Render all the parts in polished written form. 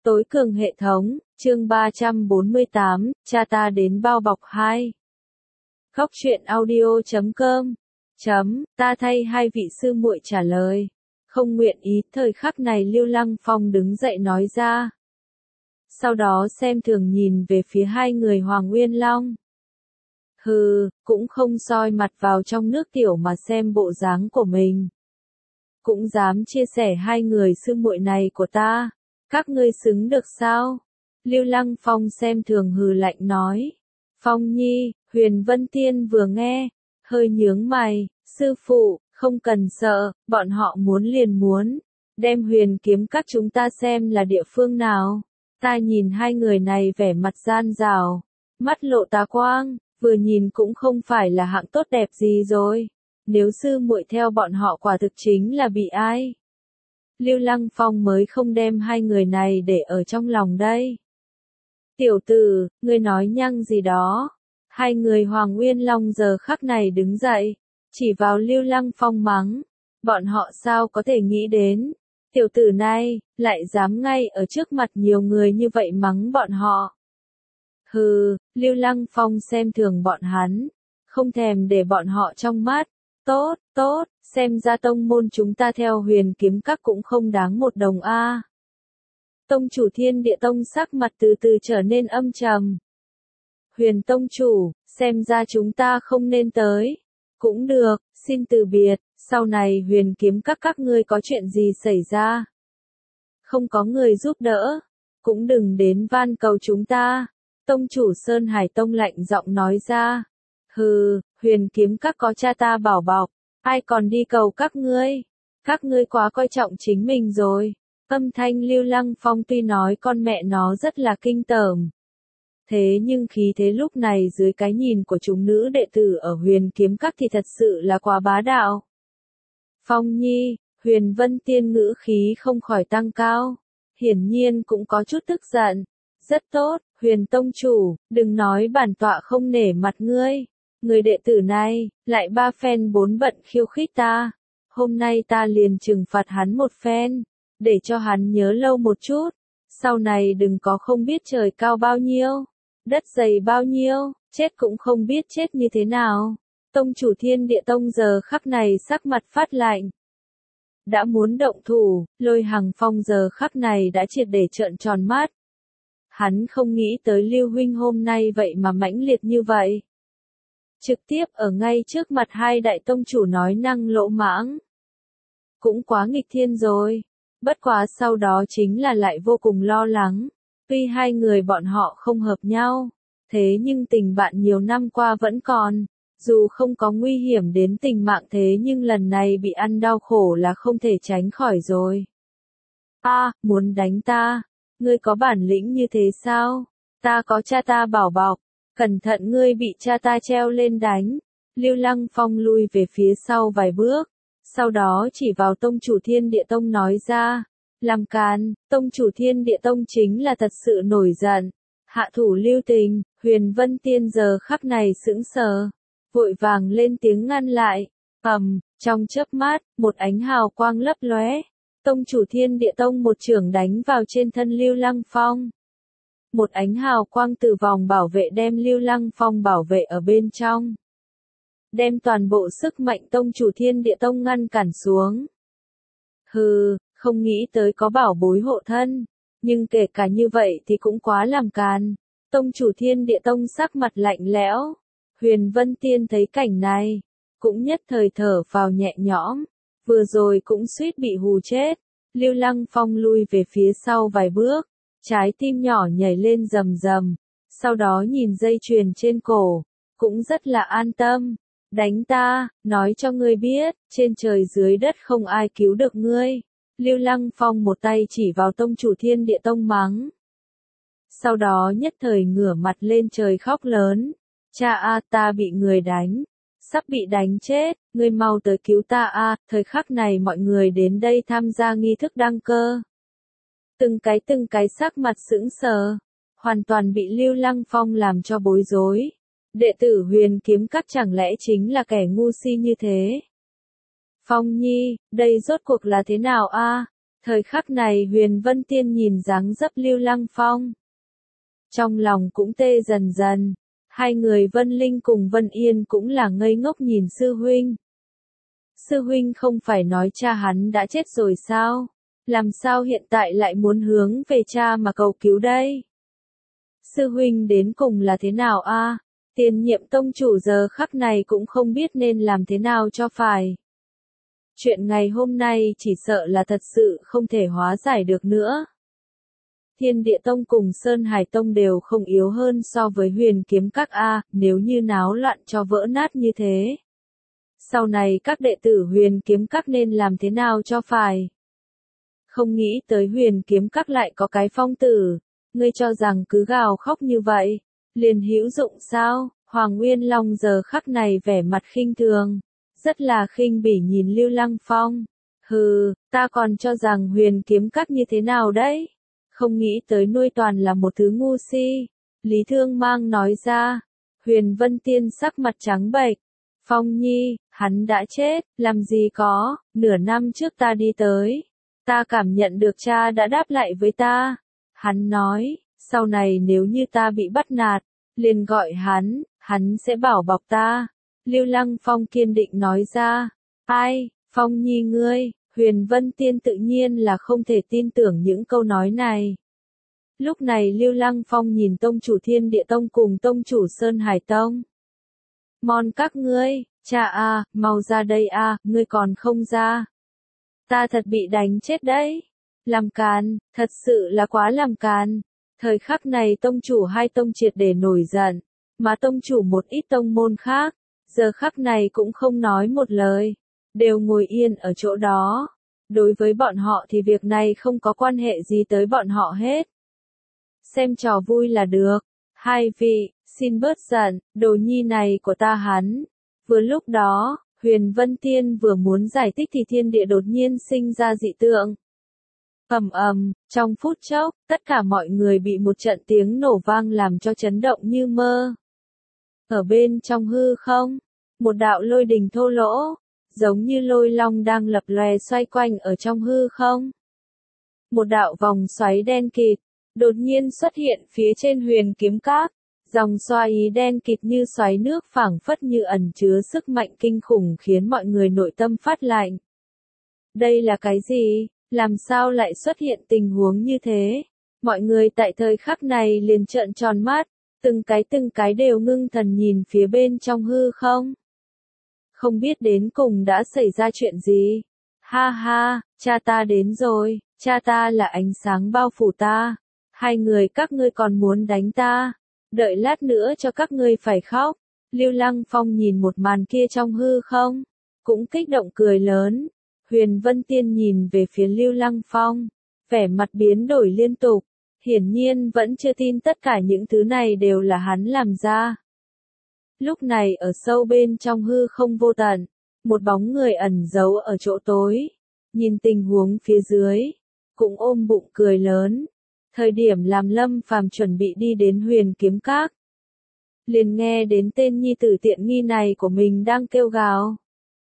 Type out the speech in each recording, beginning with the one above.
Tối cường hệ thống, chương 348, cha ta đến bao bọc 2. Khóc chuyện audio.com. Ta thay hai vị sư muội trả lời. Không nguyện ý, thời khắc này Lưu Lăng Phong đứng dậy nói ra. Sau đó xem thường nhìn về phía hai người Hoàng Uyên Long. Hừ, cũng không soi mặt vào trong nước tiểu mà xem bộ dáng của mình. Cũng dám chia sẻ hai người sư muội này của ta. Các ngươi xứng được sao? Lưu Lăng Phong xem thường hừ lạnh nói. Phong Nhi, Huyền Vân Tiên vừa nghe, hơi nhướng mày, sư phụ, không cần sợ, bọn họ muốn liền muốn. Đem Huyền kiếm các chúng ta xem là địa phương nào. Ta nhìn hai người này vẻ mặt gian rào, mắt lộ tà quang, vừa nhìn cũng không phải là hạng tốt đẹp gì rồi. Nếu sư muội theo bọn họ quả thực chính là bị ai? Lưu Lăng Phong mới không đem hai người này để ở trong lòng đây. Tiểu tử, ngươi nói nhăng gì đó? Hai người Hoàng Uyên Long giờ khắc này đứng dậy, chỉ vào Lưu Lăng Phong mắng. Bọn họ sao có thể nghĩ đến? Tiểu tử này, lại dám ngay ở trước mặt nhiều người như vậy mắng bọn họ. Hừ, Lưu Lăng Phong xem thường bọn hắn, không thèm để bọn họ trong mắt. Tốt, tốt, xem ra tông môn chúng ta theo Huyền kiếm các cũng không đáng một đồng a. Tông chủ Thiên Địa Tông sắc mặt từ từ trở nên âm trầm. Huyền tông chủ, xem ra chúng ta không nên tới. Cũng được, xin từ biệt, sau này Huyền kiếm các ngươi có chuyện gì xảy ra. Không có người giúp đỡ, cũng đừng đến van cầu chúng ta. Tông chủ Sơn Hải Tông lạnh giọng nói ra. Hừ, Huyền kiếm các có cha ta bảo bọc, ai còn đi cầu các ngươi quá coi trọng chính mình rồi. Âm thanh Lưu Lăng Phong tuy nói con mẹ nó rất là kinh tởm. Thế nhưng khí thế lúc này dưới cái nhìn của chúng nữ đệ tử ở Huyền kiếm các thì thật sự là quá bá đạo. Phong Nhi, Huyền Vân Tiên ngữ khí không khỏi tăng cao, hiển nhiên cũng có chút tức giận. Rất tốt, Huyền tông chủ, đừng nói bản tọa không nể mặt ngươi. Người đệ tử này, lại ba phen bốn bận khiêu khích ta. Hôm nay ta liền trừng phạt hắn một phen, để cho hắn nhớ lâu một chút. Sau này đừng có không biết trời cao bao nhiêu, đất dày bao nhiêu, chết cũng không biết chết như thế nào. Tông chủ Thiên Địa Tông giờ khắc này sắc mặt phát lạnh. Đã muốn động thủ, Lôi Hằng Phong giờ khắc này đã triệt để trợn tròn mắt. Hắn không nghĩ tới Lưu huynh hôm nay vậy mà mãnh liệt như vậy. Trực tiếp ở ngay trước mặt hai đại tông chủ nói năng lỗ mãng. Cũng quá nghịch thiên rồi. Bất quá sau đó chính là lại vô cùng lo lắng. Tuy hai người bọn họ không hợp nhau, thế nhưng tình bạn nhiều năm qua vẫn còn. Dù không có nguy hiểm đến tình mạng thế nhưng lần này bị ăn đau khổ là không thể tránh khỏi rồi. Muốn đánh ta? Ngươi có bản lĩnh như thế sao? Ta có cha ta bảo bọc. Cẩn thận ngươi bị cha ta treo lên đánh. Lưu Lăng Phong lui về phía sau vài bước. Sau đó chỉ vào tông chủ Thiên Địa Tông nói ra. Làm càn, tông chủ Thiên Địa Tông chính là thật sự nổi giận. Hạ thủ lưu tình, Huyền Vân Tiên giờ khắc này sững sờ. Vội vàng lên tiếng ngăn lại. Trong chớp mắt, một ánh hào quang lấp lóe. Tông chủ Thiên Địa Tông một chưởng đánh vào trên thân Lưu Lăng Phong. Một ánh hào quang từ vòng bảo vệ đem Lưu Lăng Phong bảo vệ ở bên trong. Đem toàn bộ sức mạnh tông chủ Thiên Địa Tông ngăn cản xuống. Hừ, không nghĩ tới có bảo bối hộ thân. Nhưng kể cả như vậy thì cũng quá làm càn. Tông chủ Thiên Địa Tông sắc mặt lạnh lẽo. Huyền Vân Tiên thấy cảnh này, cũng nhất thời thở phào nhẹ nhõm. Vừa rồi cũng suýt bị hù chết. Lưu Lăng Phong lui về phía sau vài bước. Trái tim nhỏ nhảy lên rầm rầm. Sau đó nhìn dây chuyền trên cổ. Cũng rất là an tâm. Đánh ta, nói cho ngươi biết, trên trời dưới đất không ai cứu được ngươi. Lưu Lăng Phong một tay chỉ vào tông chủ Thiên Địa Tông mắng. Sau đó nhất thời ngửa mặt lên trời khóc lớn. Cha ta bị người đánh. Sắp bị đánh chết, ngươi mau tới cứu ta Thời khắc này mọi người đến đây tham gia nghi thức đăng cơ. Từng cái sắc mặt sững sờ. Hoàn toàn bị Lưu Lăng Phong làm cho bối rối. Đệ tử Huyền kiếm các chẳng lẽ chính là kẻ ngu si như thế? Phong Nhi, đây rốt cuộc là thế nào Thời khắc này Huyền Vân Tiên nhìn dáng dấp Lưu Lăng Phong. Trong lòng cũng tê dần dần. Hai người Vân Linh cùng Vân Yên cũng là ngây ngốc nhìn sư huynh. Sư huynh không phải nói cha hắn đã chết rồi sao? Làm sao hiện tại lại muốn hướng về cha mà cầu cứu đây? Sư huynh đến cùng là thế nào a? Tiền nhiệm tông chủ giờ khắc này cũng không biết nên làm thế nào cho phải. Chuyện ngày hôm nay chỉ sợ là thật sự không thể hóa giải được nữa. Thiên Địa Tông cùng Sơn Hải Tông đều không yếu hơn so với Huyền Kiếm Các a, nếu như náo loạn cho vỡ nát như thế. Sau này các đệ tử Huyền Kiếm Các nên làm thế nào cho phải? Không nghĩ tới Huyền Kiếm Các lại có cái phong tử, ngươi cho rằng cứ gào khóc như vậy, liền hữu dụng sao? Hoàng Nguyên Long giờ khắc này vẻ mặt khinh thường, rất là khinh bỉ nhìn Lưu Lăng Phong. Hừ, ta còn cho rằng Huyền Kiếm Các như thế nào đấy? Không nghĩ tới nuôi toàn là một thứ ngu si. Lý Thương Mang nói ra. Huyền Vân Tiên sắc mặt trắng bệch. Phong Nhi, hắn đã chết, làm gì có, nửa năm trước ta đi tới. Ta cảm nhận được cha đã đáp lại với ta. Hắn nói, sau này nếu như ta bị bắt nạt, liền gọi hắn sẽ bảo bọc ta. Lưu Lăng Phong kiên định nói ra. Ai, Phong Nhi ngươi? Huyền Vân Tiên tự nhiên là không thể tin tưởng những câu nói này. Lúc này Lưu Lăng Phong nhìn tông chủ Thiên Địa Tông cùng tông chủ Sơn Hải Tông. Mon các ngươi, cha a, mau ra đây a, ngươi còn không ra. Ta thật bị đánh chết đấy. Làm càn, thật sự là quá làm càn. Thời khắc này tông chủ hai tông triệt để nổi giận, mà tông chủ một ít tông môn khác, giờ khắc này cũng không nói một lời, đều ngồi yên ở chỗ đó. Đối với bọn họ thì việc này không có quan hệ gì tới bọn họ hết. Xem trò vui là được. Hai vị, xin bớt giận, đồ nhi này của ta hắn. Vừa lúc đó, Huyền Vân Tiên vừa muốn giải thích thì thiên địa đột nhiên sinh ra dị tượng. Ầm ầm, trong phút chốc, tất cả mọi người bị một trận tiếng nổ vang làm cho chấn động như mơ. Ở bên trong hư không, một đạo lôi đình thô lỗ, giống như lôi long đang lập lòe xoay quanh ở trong hư không. Một đạo vòng xoáy đen kịt, đột nhiên xuất hiện phía trên Huyền Kiếm Các, dòng xoáy đen kịt như xoáy nước phảng phất như ẩn chứa sức mạnh kinh khủng khiến mọi người nội tâm phát lạnh. Đây là cái gì? Làm sao lại xuất hiện tình huống như thế? Mọi người tại thời khắc này liền trợn tròn mắt, từng cái đều ngưng thần nhìn phía bên trong hư không. Không biết đến cùng đã xảy ra chuyện gì. Ha ha, cha ta đến rồi, cha ta là ánh sáng bao phủ ta. Hai người các ngươi còn muốn đánh ta. Đợi lát nữa cho các ngươi phải khóc. Lưu Lăng Phong nhìn một màn kia trong hư không, cũng kích động cười lớn. Huyền Vân Tiên nhìn về phía Lưu Lăng Phong, vẻ mặt biến đổi liên tục, hiển nhiên vẫn chưa tin tất cả những thứ này đều là hắn làm ra. Lúc này ở sâu bên trong hư không vô tận, một bóng người ẩn giấu ở chỗ tối, nhìn tình huống phía dưới, cũng ôm bụng cười lớn. Thời điểm làm Lâm Phàm chuẩn bị đi đến Huyền Kiếm Các, liền nghe đến tên nhi tử tiện nghi này của mình đang kêu gào.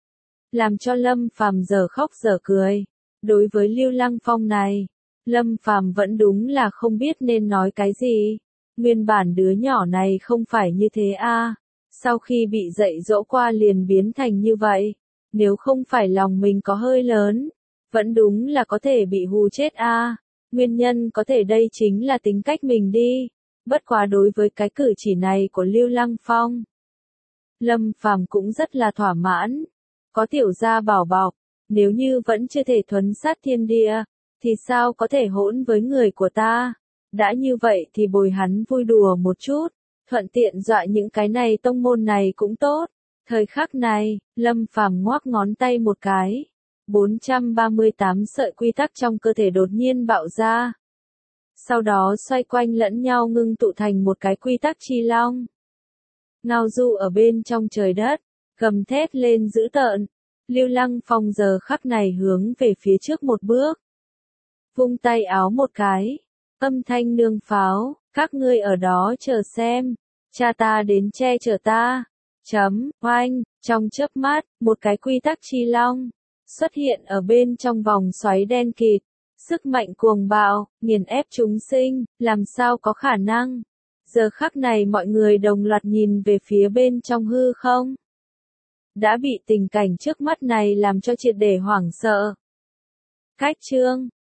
Làm cho Lâm Phàm giờ khóc giờ cười. Đối với Lưu Lăng Phong này, Lâm Phàm vẫn đúng là không biết nên nói cái gì. Nguyên bản đứa nhỏ này không phải như thế a, sau khi bị dạy dỗ qua liền biến thành như vậy. Nếu không phải lòng mình có hơi lớn, vẫn đúng là có thể bị hù chết a. Nguyên nhân có thể đây chính là tính cách mình đi. Bất quá đối với cái cử chỉ này của Lưu Lăng Phong, Lâm Phàm cũng rất là thỏa mãn. Có tiểu gia bảo bọc, nếu như vẫn chưa thể thuấn sát thiên địa, thì sao có thể hỗn với người của ta? Đã như vậy thì bồi hắn vui đùa một chút, thuận tiện dọa những cái này tông môn này cũng tốt. Thời khắc này, Lâm Phàm ngoác ngón tay một cái. 438 sợi quy tắc trong cơ thể đột nhiên bạo ra. Sau đó xoay quanh lẫn nhau ngưng tụ thành một cái quy tắc chi long. Ngao du ở bên trong trời đất, gầm thét lên dữ tợn. Lưu Lăng Phong giờ khắc này hướng về phía trước một bước. Vung tay áo một cái. Âm thanh nương pháo, các ngươi ở đó chờ xem. Cha ta đến che chở ta. Oanh, trong chớp mắt, một cái quy tắc chi long xuất hiện ở bên trong vòng xoáy đen kịt. Sức mạnh cuồng bạo, nghiền ép chúng sinh, làm sao có khả năng? Giờ khắc này mọi người đồng loạt nhìn về phía bên trong hư không. Đã bị tình cảnh trước mắt này làm cho triệt để hoảng sợ. Cách chương